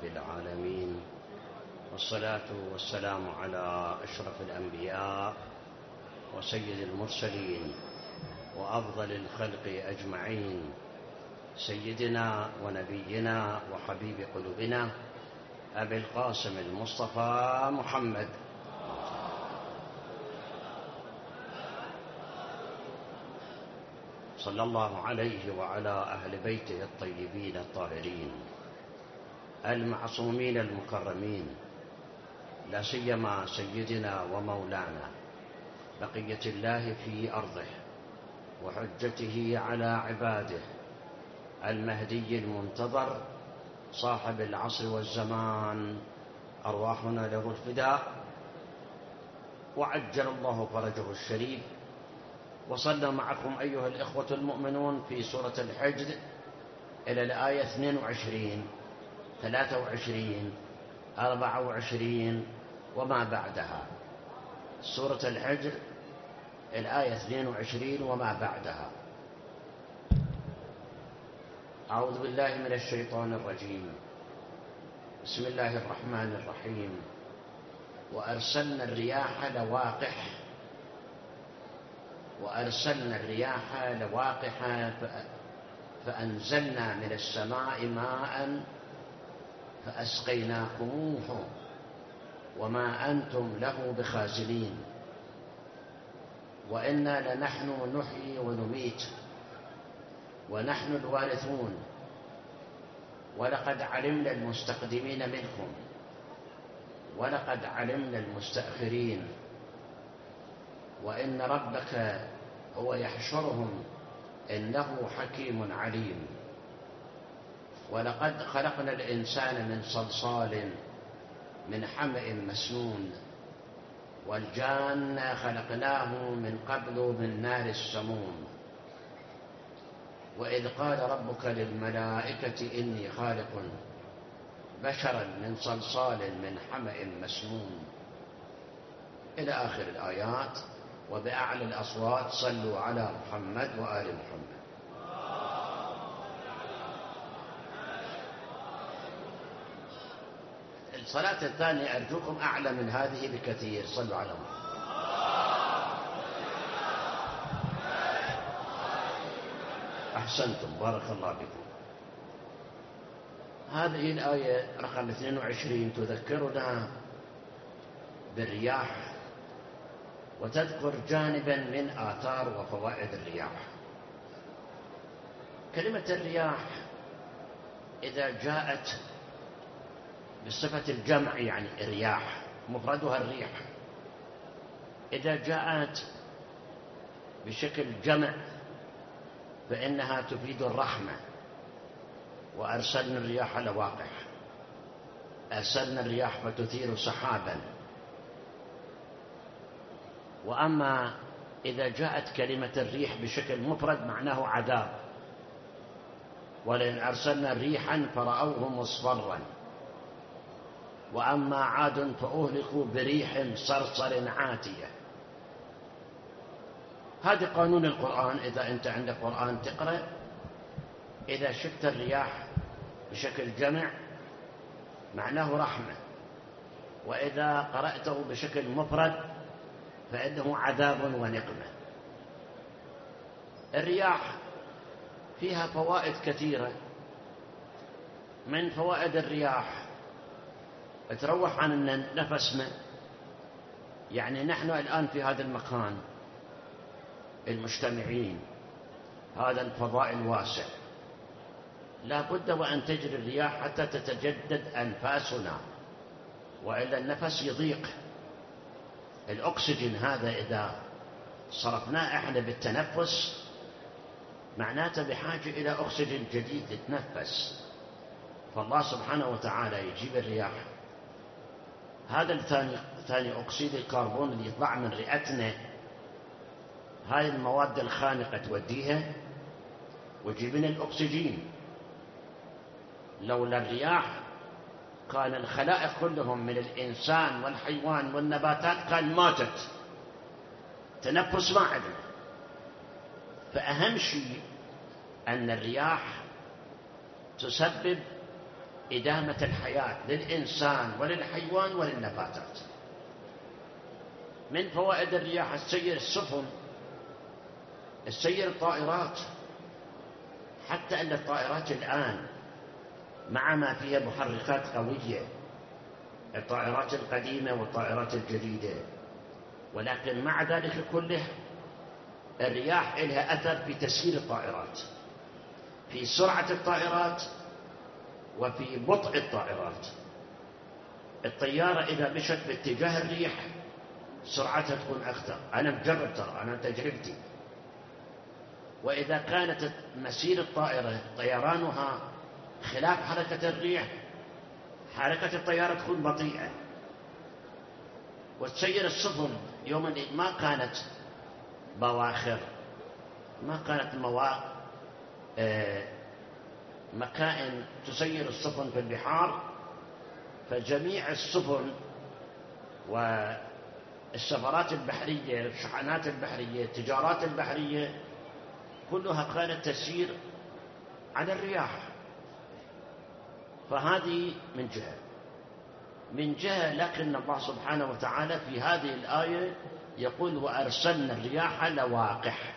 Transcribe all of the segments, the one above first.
العالمين، والصلاة والسلام على أشرف الأنبياء وسيد المرسلين وأفضل الخلق أجمعين، سيدنا ونبينا وحبيب قلوبنا أبي القاسم المصطفى محمد صلى الله عليه وعلى أهل بيته الطيبين الطاهرين المعصومين المكرمين، لا سيما سيدنا ومولانا بقية الله في أرضه وحجته على عباده المهدي المنتظر صاحب العصر والزمان، أرواحنا له الفداء وعجل الله فرجه الشريف. وصلنا معكم أيها الإخوة المؤمنون في سورة الحجر إلى الآية 22 23 24 وما بعدها. سورة الحجر الآية 22 وما بعدها. أعوذ بالله من الشيطان الرجيم. بسم الله الرحمن الرحيم. وأرسلنا الرياح لواقح فأنزلنا من السماء ماء فأسقيناكموه وما أنتم له بخازنين وإنا لنحن نحيي ونميت ونحن الوارثون ولقد علمنا المستقدمين منكم ولقد علمنا المستأخرين وإن ربك هو يحشرهم إنه حكيم عليم. ولقد خلقنا الإنسان من صلصال من حمأ مسنون والجان خلقناه من قبل من نار السموم. وإذ قال ربك للملائكة إني خالق بشرا من صلصال من حمأ مسنون إلى آخر الآيات. وبأعلى الأصوات صلوا على محمد وآل محمد. الصلاة الثانية أرجوكم أعلى من هذه بكثير. صلوا على محمد. أحسنتم، بارك الله بكم. هذه الآية رقم 22 تذكرنا بالرياح وتذكر جانبا من آثار وفوائد الرياح. كلمة الرياح إذا جاءت بصفة الجمع يعني الرياح مفردها الريح، إذا جاءت بشكل جمع فإنها تفيد الرحمة. وأرسلنا الرياح لواقح، أرسلنا الرياح فتثير سحابا. وأما إذا جاءت كلمة الريح بشكل مفرد معناه عذاب. ولئن أرسلنا ريحا فرأوه مصفرا. وأما عاد فأهلكوا بريح صرصر عاتية. هذا قانون القرآن. إذا أنت عندك قرآن تقرأ، إذا شفت الرياح بشكل جمع معناه رحمة، وإذا قرأته بشكل مفرد فإنه عذاب ونقمة. الرياح فيها فوائد كثيرة. من فوائد الرياح تروح عن نفسنا. يعني نحن الآن في هذا المكان المجتمعين، هذا الفضاء الواسع، لا بد وأن تجري الرياح حتى تتجدد أنفاسنا، وإلا النفس يضيق. الأكسجين هذا إذا صرفناه إحنا بالتنفس معناته بحاجة إلى أكسجين جديد يتنفس. فالله سبحانه وتعالى يجيب الرياح. هذا الثاني أكسيد الكربون اللي يطلع من رئتنا، هاي المواد الخانقة توديها وتجيبنا الأكسجين. لولا الرياح كان الخلائق كلهم من الإنسان والحيوان والنباتات كان ماتت، تنفس ما عندنا. فأهم شيء أن الرياح تسبب إدامة الحياة للإنسان وللحيوان وللنباتات. من فوائد الرياح تسير السفن، تسير الطائرات، حتى أن الطائرات الآن مع ما فيها محركات قوية، الطائرات القديمة والطائرات الجديدة، ولكن مع ذلك كله الرياح لها أثر في تسيير الطائرات، في سرعة الطائرات وفي بطء الطائرات. الطيارة إذا مشت باتجاه الريح سرعتها تكون أكثر، أنا مجرب ترى، أنا تجربتي. وإذا كانت مسير الطائرة طيرانها خلاف حركة الريح، حركة الطيارة تكون بطيئة. وتسير السفن يوم ما كانت بواخر، ما كانت مكائن تسير السفن في البحار، فجميع السفن والسفرات البحرية، الشحنات البحرية، التجارات البحرية، كلها كانت تسير على الرياح. فهذه من جهة، لكن الله سبحانه وتعالى في هذه الآية يقول وأرسلنا الرياح لواقح.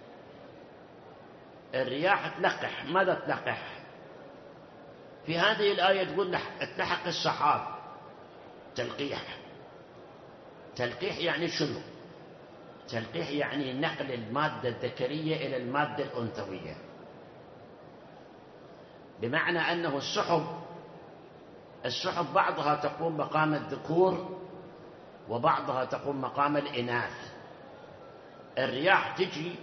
الرياح تلقح. ماذا تلقح؟ في هذه الآية تقول تلحق السحاب. تلقيح يعني شنو؟ تلقيح يعني نقل المادة الذكرية إلى المادة الأنثوية، بمعنى أنه السحب بعضها تقوم مقام الذكور وبعضها تقوم مقام الإناث. الرياح تجي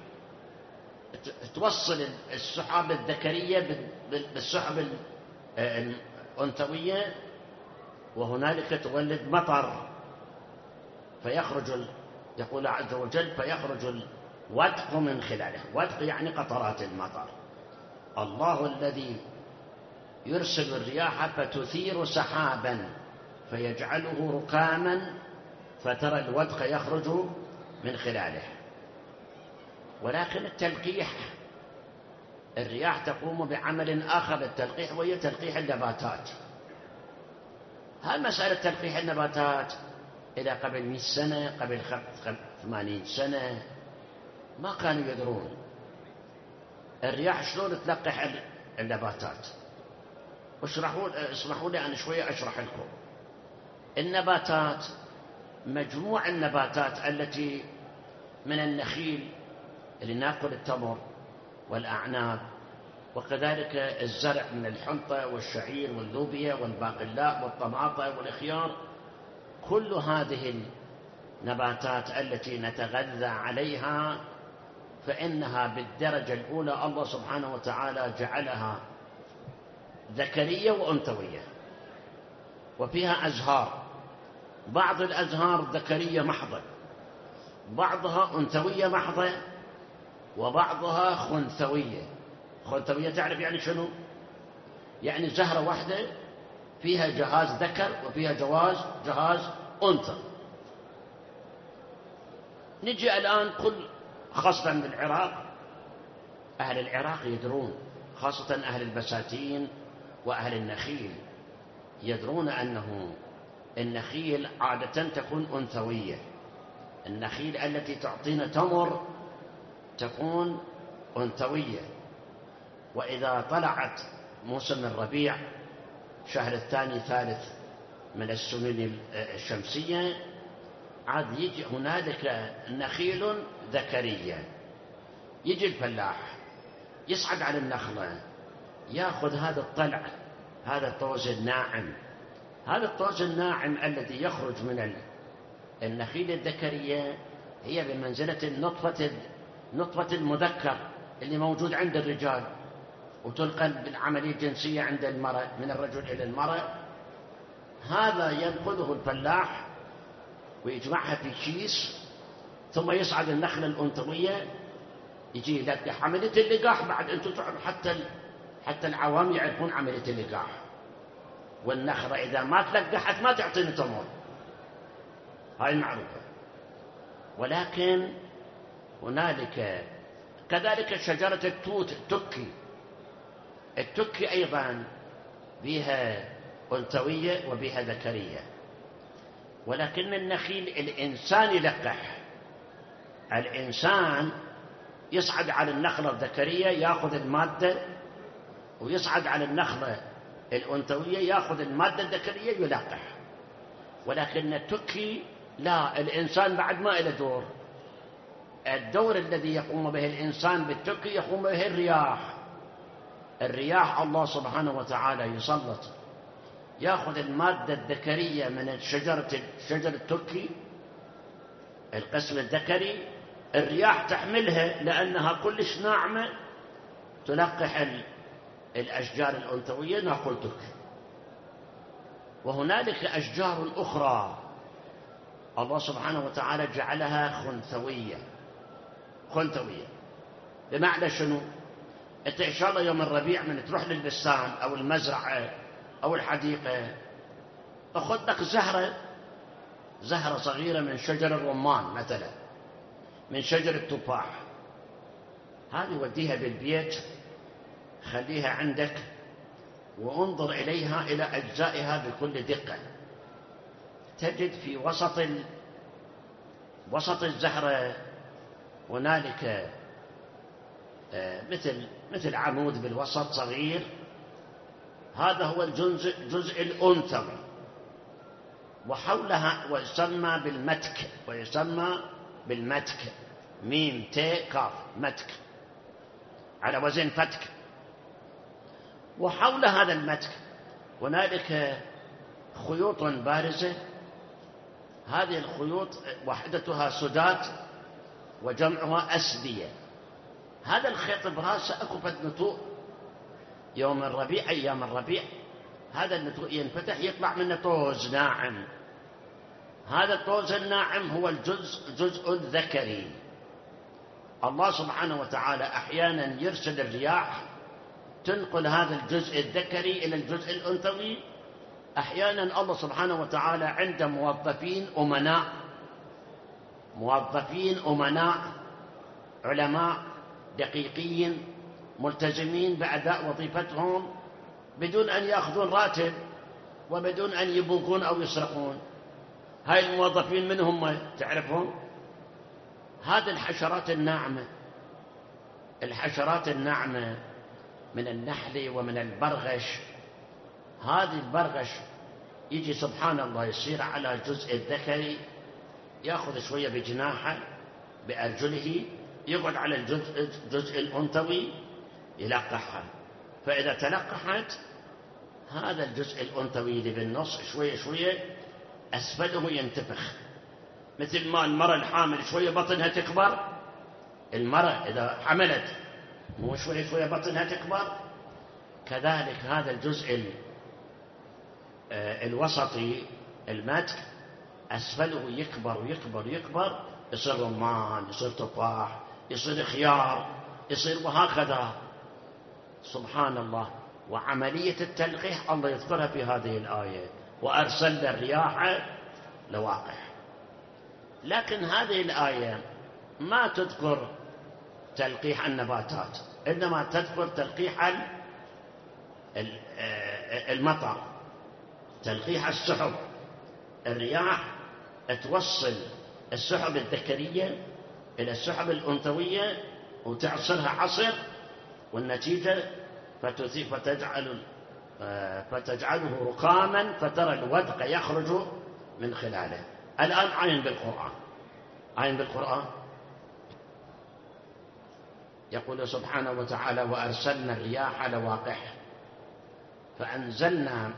توصل السحاب الذكرية بالسحب الأنثوية، وهنالك تولد مطر، فيخرج يقول عز وجل فيخرج الودق من خلاله. ودق يعني قطرات المطر. الله الذي يرسل الرياح فتثير سحابا فيجعله ركاما فترى الودق يخرج من خلاله. ولكن التلقيح، الرياح تقوم بعمل آخر للتلقيح، وهي تلقيح النباتات. هل مسألة تلقيح النباتات إلى قبل 100 سنة، قبل 80 سنة ما كانوا يدرون الرياح شلون تلقح النباتات. اسمحوا لي أن شوية أشرح لكم. النباتات، مجموع النباتات التي من النخيل اللي ناكل التمر والأعناب، وكذلك الزرع من الحنطة والشعير واللوبيا والباقلاء والطماطة والخيار، كل هذه النباتات التي نتغذى عليها فإنها بالدرجة الأولى الله سبحانه وتعالى جعلها ذكرية وأنثوية، وفيها أزهار. بعض الأزهار ذكرية محضة، بعضها أنثوية محضة، وبعضها خنثوية. خنثوية تعرف يعني شنو؟ يعني زهرة واحدة فيها جهاز ذكر وفيها جهاز أنثى. نجي الآن خاصة بالعراق، أهل العراق يدرون، خاصة أهل البساتين وأهل النخيل، يدرون أنه النخيل عادة تكون أنثوية. النخيل التي تعطينا تمر تكون أنثوية. وإذا طلعت موسم الربيع، شهر الثاني ثالث من السنين الشمسية، عاد يجي هنالك نخيل ذكرية. يجي الفلاح يصعد على النخلة، يأخذ هذا الطلع، هذا الطوز الناعم. هذا الطوز الناعم الذي يخرج من النخيل الذكرية هي بمنزلة نطفة المذكر اللي موجود عند الرجال، وتنقل بالعملية الجنسية عند المرأة، من الرجل إلى المرأة. هذا ينقله الفلاح ويجمعها في كيس، ثم يصعد النخلة الأنثوية، يجي يلقح. عملية اللقاح بعد أنتم تعرفون، حتى العوام يعرفون عملية اللقاح. والنخلة إذا ما تلقحت ما تعطينا تمر، هاي معروفة. ولكن هنالك كذلك شجرة التوت، التكي أيضا بها أنثوية وبها ذكرية. ولكن النخيل الإنسان يلقح، الإنسان يصعد على النخلة الذكرية يأخذ المادة، ويصعد على النخلة الأنثوية يأخذ المادة الذكرية يلقح. ولكن التكي لا، الإنسان بعد ما له دور. الدور الذي يقوم به الإنسان بالتكي يقوم به الرياح. الرياح الله سبحانه وتعالى يسلط يأخذ المادة الذكرية من شجر التكي، القسم الذكري، الرياح تحملها لأنها كلش ناعمة تلقح الأشجار الأنثوية نقول تكي. وهنالك أشجار أخرى الله سبحانه وتعالى جعلها خنثوية. بمعنى شنو؟ أنت إن شاء الله يوم الربيع من تروح للبستان أو المزرعة أو الحديقة، أخذ لك زهرة صغيرة من شجر الرمان مثلا، من شجر التفاح، هذه وديها بالبيت، خليها عندك وانظر إليها إلى أجزائها بكل دقة. تجد في وسط الزهرة هنالك مثل عمود بالوسط صغير، هذا هو الجزء الأنثوي، وحولها ويسمى بالمتك، ميم تاء كاف، متك على وزن فتك. وحول هذا المتك هنالك خيوط بارزة، هذه الخيوط وحدتها سدات وجمعها أسدية. هذا الخيط براسه أكو نتوء، يوم الربيع أيام الربيع هذا النتوء ينفتح يطلع منه طوز ناعم. هذا الطوز الناعم هو الجزء الذكري. الله سبحانه وتعالى أحيانا يرسل الرياح تنقل هذا الجزء الذكري إلى الجزء الأنثوي. أحيانا الله سبحانه وتعالى عنده موظفين أمناء علماء دقيقين ملتزمين بأداء وظيفتهم بدون أن يأخذون راتب وبدون أن يبوقون أو يسرقون. هاي الموظفين من هم تعرفهم؟ هذه الحشرات الناعمة من النحل ومن البرغش. هذه البرغش يجي سبحان الله يصير على الجزء الذكري، يأخذ شوية بجناحه بأرجله، يقعد على الجزء الأنثوي يلقحها. فإذا تلقحت هذا الجزء الأنثوي اللي بالنص شوية شوية أسفله ينتفخ، مثل ما المرأة الحامل شوية بطنها تكبر. المرأة إذا حملت مو شوية شوية بطنها تكبر، كذلك هذا الجزء الوسطي المتك أسفله يكبر ويكبر ويكبر، يصير رمان، يصير تفاح، يصير خيار، يصير وهكذا. سبحان الله. وعملية التلقيح الله يذكرها في هذه الآية، وأرسلنا الرياح لواقح. لكن هذه الآية ما تذكر تلقيح النباتات، إنما تذكر تلقيح المطر، تلقيح السحب. الرياح توصل السحب الذكرية إلى السحب الأنثوية وتعصرها عصر، والنتيجة فتجعله ركاما فترى الودق يخرج من خلاله. الآن عين بالقرآن يقول سبحانه وتعالى: وأرسلنا الرياح لواقح فأنزلنا.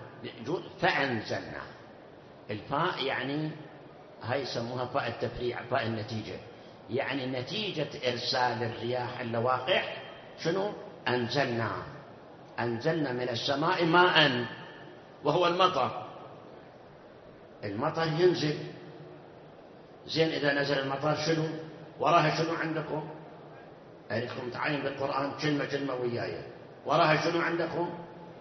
الفاء يعني هاي يسموها فاء التفريع، فاء النتيجة، يعني نتيجة إرسال الرياح اللواقح شنو؟ أنزلنا من السماء ماء وهو المطر ينزل. زين، إذا نزل المطر شنو وراها؟ شنو عندكم؟ أريدكم تعاين بالقرآن كلمة وياي. وراها شنو عندكم؟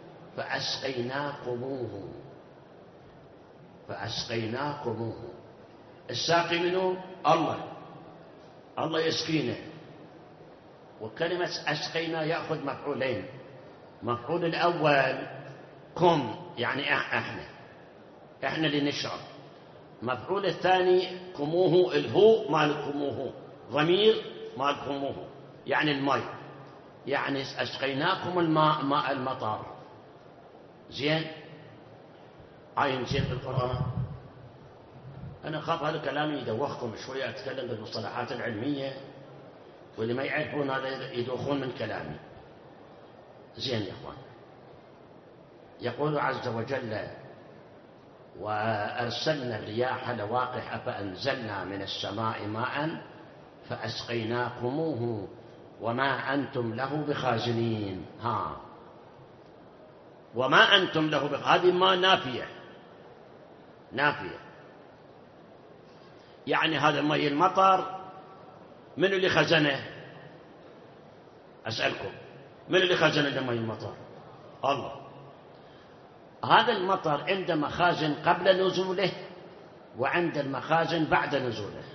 فأسقيناكموه. الساقي منه الله يسقينا. وكلمة أسقينا يأخذ مفعولين. مفعول الأول كم يعني احنا اللي نشرب. مفعول الثاني كموه، الهو مال كموه، ضمير مال كموه، يعني الماء، يعني أسقيناكم الماء، ماء المطر. زين، عاين زين بالقرآن. أنا أخاف هذا كلامي يدوخكم شوية، أتكلم بالمصطلحات العلمية، واللي ما يعرفون هذا يدوخون من كلامي. زين يا إخوان، يقول عز وجل: وأرسلنا الرياح لواقح فأنزلنا من السماء ماء فأسقيناكموه وما أنتم له بخازنين. وما أنتم له هذه ما نافية، يعني هذا ماء المطر من اللي خزنه؟ أسألكم، من اللي خزنه ماء المطر؟ الله. هذا المطر عند مخازن قبل نزوله وعند المخازن بعد نزوله.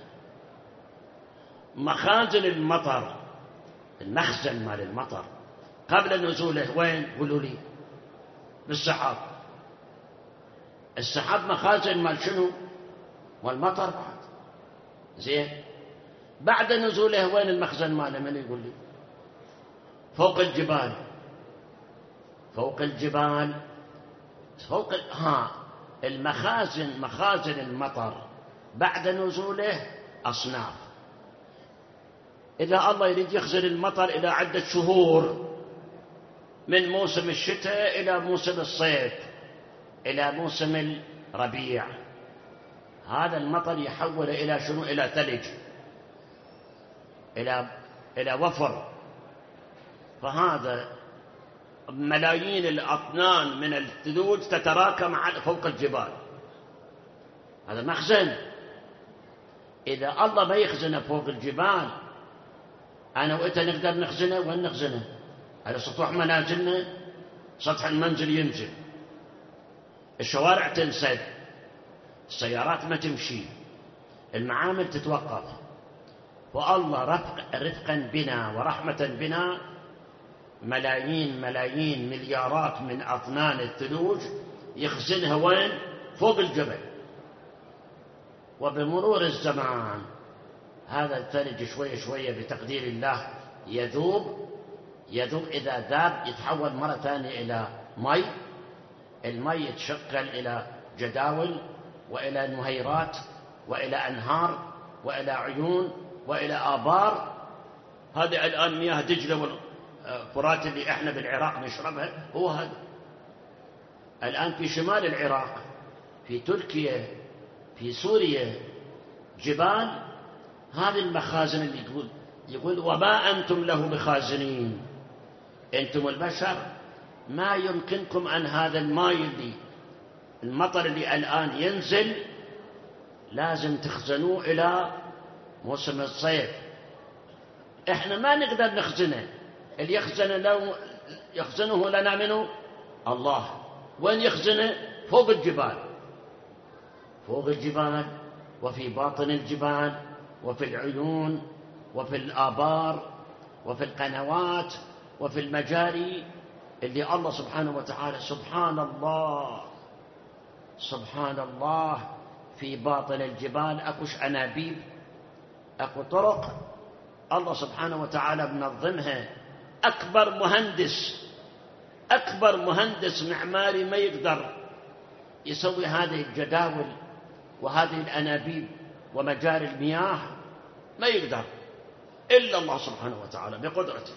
مخازن المطر، المخزن مال المطر قبل نزوله وين؟ قولوا لي. بالسحاب. السحاب مخازن مال شنو؟ مال مطر بعد. زين، بعد نزوله وين المخزن ماله؟ من يقول لي؟ فوق الجبال. المخازن، مخازن المطر بعد نزوله أصناف. إذا الله يريد يخزن المطر إلى عدة شهور، من موسم الشتاء إلى موسم الصيف إلى موسم الربيع، هذا المطر يحول إلى شنو؟ إلى ثلج، إلى وفر. فهذا ملايين الأطنان من الثلوج تتراكم فوق الجبال. هذا مخزن. إذا الله ما يخزنه فوق الجبال، أنا وإنت نقدر نخزنه؟ وين نخزنه؟ على سطوح منازلنا، سطح المنزل ينزل، الشوارع تنسد، السيارات ما تمشي، المعامل تتوقف. والله رفقا بنا ورحمة بنا ملايين مليارات من أطنان الثلوج يخزنها وين؟ فوق الجبل. وبمرور الزمان هذا الثلج شوية بتقدير الله يذوب. إذا ذاب يتحول مرة ثانية إلى مي. المي يتشكل إلى جداول وإلى نهيرات وإلى أنهار وإلى عيون وإلى آبار. هذه الآن مياه دجلة والفرات اللي احنا بالعراق نشربها، هو هذا الآن في شمال العراق، في تركيا، في سوريا، جبال. هذه المخازن اللي يقول وما أنتم له بخازنين. أنتم البشر ما يمكنكم أن هذا الماء المطر اللي الآن ينزل لازم تخزنوه إلى موسم الصيف. إحنا ما نقدر نخزنه. اللي يخزنه لنا منه الله. وين يخزنه؟ فوق الجبال وفي باطن الجبال وفي العيون وفي الآبار وفي القنوات وفي المجاري اللي الله سبحانه وتعالى. سبحان الله في باطن الجبال أكوش أنابيب، أكو طرق الله سبحانه وتعالى منظمها. أكبر مهندس معماري ما يقدر يسوي هذه الجداول وهذه الأنابيب ومجاري المياه، ما يقدر إلا الله سبحانه وتعالى بقدرته،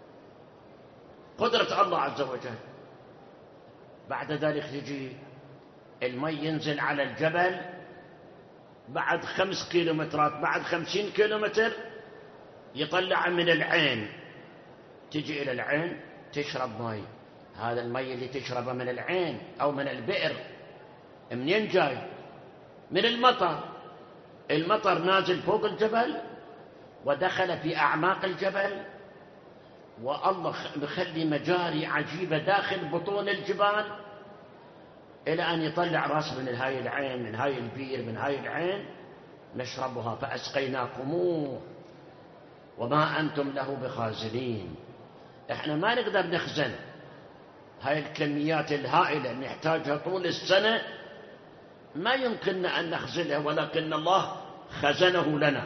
قدرة الله عز وجل. بعد ذلك يجي المي ينزل على الجبل بعد 5 كيلومترات، بعد 50 كيلومتر يطلع من العين. تجي إلى العين تشرب مي. هذا المي اللي تشربه من العين أو من البئر منين جاي؟ من المطر نازل فوق الجبل ودخل في أعماق الجبل، والله مخلي مجاري عجيبة داخل بطون الجبال إلى أن يطلع رأس من هاي العين، من هاي البير، من هاي العين نشربها. فأسقيناكموه وما أنتم له بخازنين. إحنا ما نقدر نخزن هاي الكميات الهائلة نحتاجها طول السنة، ما يمكننا أن نخزنها، ولكن الله خزنه لنا،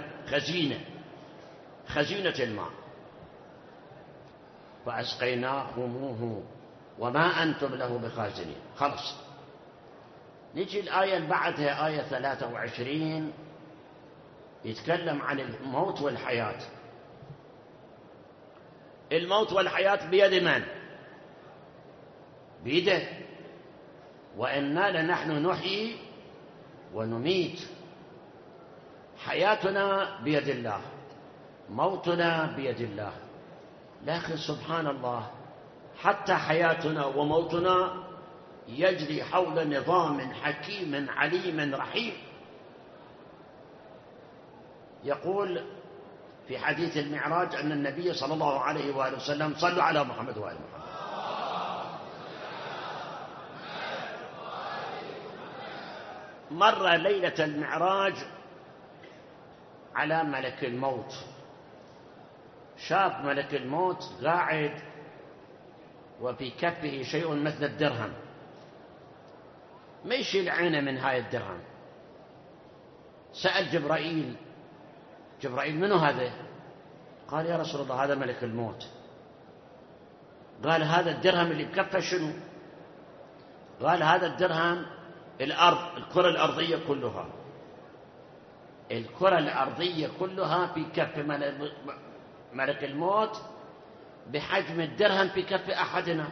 خزينة الماء. فأسقيناكموه وما أنتم له بخازنين. خلص. نجي الآية اللي بعدها، آية 23، يتكلم عن الموت والحياة. الموت والحياة بيد من؟ بيده. وإنا لنحن نحيي ونميت. حياتنا بيد الله، موتنا بيد الله. لكن سبحان الله، حتى حياتنا وموتنا يجري حول نظام حكيم عليم رحيم. يقول في حديث المعراج أن النبي صلى الله عليه وآله وسلم، صلوا على محمد وآل محمد، مر ليلة المعراج على ملك الموت. شاف ملك الموت قاعد وفي كفه شيء مثل الدرهم، ما يشيل عينه من هاي الدرهم. سأل جبرائيل منو هذا؟ قال يا رسول الله هذا ملك الموت. قال هذا الدرهم اللي بكفه شنو؟ قال هذا الدرهم الأرض، الكرة الأرضية كلها، الكرة الأرضية كلها في كف ملك الموت بحجم الدرهم في كف أحدنا،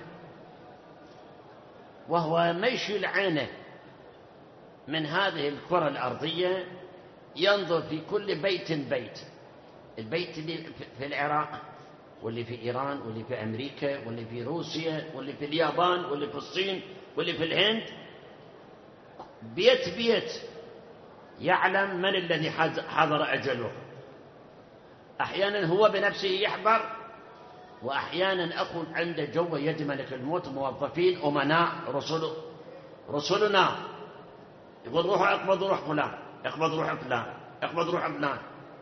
وهو ما يشيل عينه من هذه الكرة الأرضية، ينظر في كل بيت. البيت اللي في العراق، واللي في إيران، واللي في أمريكا، واللي في روسيا، واللي في اليابان، واللي في الصين، واللي في الهند، بيت يعلم من الذي حضر أجله. أحيانا هو بنفسه يحضر، وأحيانا أكون عنده جوه يد ملك الموت موظفين أمناء رسلنا، يقول روحوا اقبضوا روح فلان، اقبض روح فلان، اقبض روح فلان.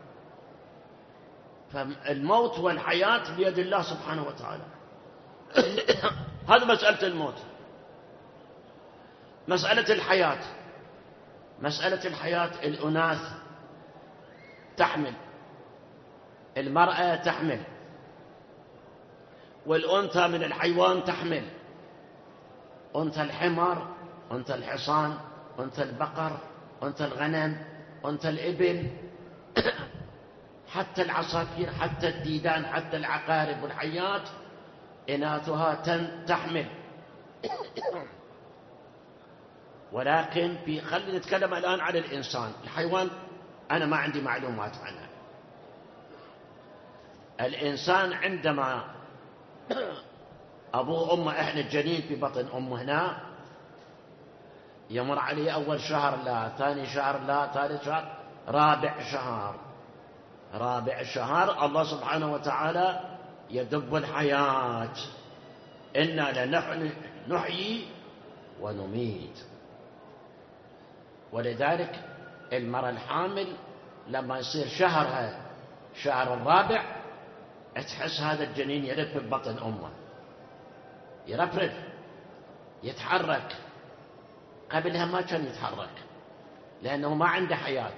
فالموت والحياة بيد الله سبحانه وتعالى. هذا مسألة الموت. مسألة الحياة، الأناث تحمل، المرأة تحمل، والأنثى من الحيوان تحمل، أنثى الحمار، أنثى الحصان، أنثى البقر، أنثى الغنم، أنثى الإبل، حتى العصافير، حتى الديدان، حتى العقارب والحيات إناثها تحمل. ولكن خلينا نتكلم الآن عن الإنسان. الحيوان أنا ما عندي معلومات عنها. الإنسان عندما أبوه أمه، إحنا الجنين في بطن أمه هنا، يمر عليه أول شهر لا، ثاني شهر لا، ثالث شهر، رابع شهر الله سبحانه وتعالى يدب الحياة. إنا لنحن نحيي ونميت. ولذلك المرأة الحامل لما يصير شهرها شهر الرابع، تحس هذا الجنين يرف ببطن أمه، يرفرف، يتحرك. قبلها ما كان يتحرك لأنه ما عنده حياة.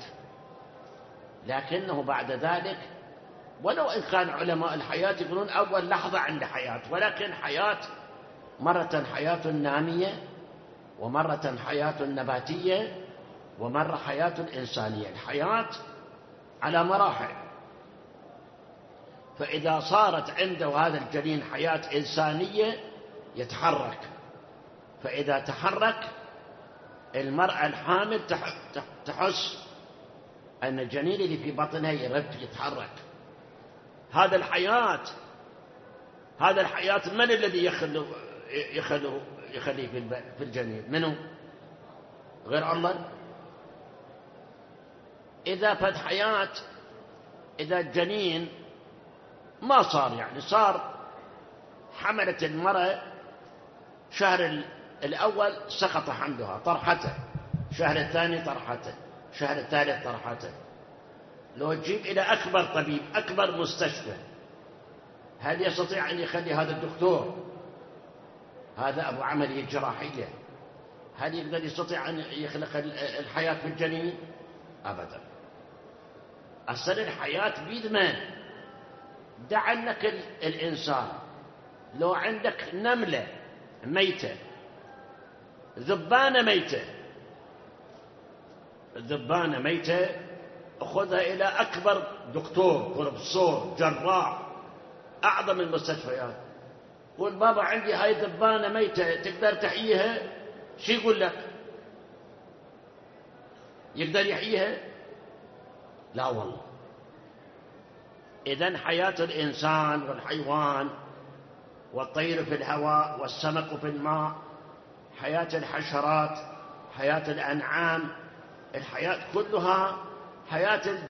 لكنه بعد ذلك، ولو إن كان علماء الحياة يقولون أول لحظة عنده حياة، ولكن حياة مرة حياة نامية، ومرة حياة نباتية، ومرة حياة إنسانية. الحياة على مراحل. فإذا صارت عنده هذا الجنين حياة إنسانية يتحرك. فإذا تحرك المرأة الحامل تحس أن الجنين اللي في بطنها يرد يتحرك. هذا الحياة من الذي يخليه في الجنين؟ منه غير الله. إذا فد حياة، إذا الجنين ما صار، يعني صار حملت المرأة شهر الأول سقط حملها، طرحته، شهر الثاني طرحته، شهر الثالث طرحته. لو تجيب إلى أكبر طبيب، أكبر مستشفى، هل يستطيع أن يخلي هذا الدكتور هذا أبو عملية جراحية، هل يقدر يستطيع أن يخلق الحياة في الجنين؟ أبدا. أصل الحياة بيد من؟ دع أنك الإنسان لو عندك نملة ميتة، ذبانة ميتة، الذبانة ميتة أخذها إلى أكبر دكتور بروفيسور جراح أعظم المستشفيات، قول بابا عندي هاي ذبانة ميتة تقدر تحييها؟ شو يقول لك؟ يقدر يحييها؟ لا والله. إذن حياة الإنسان والحيوان والطير في الهواء والسمك في الماء، حياة الحشرات، حياة الأنعام، الحياة كلها حياة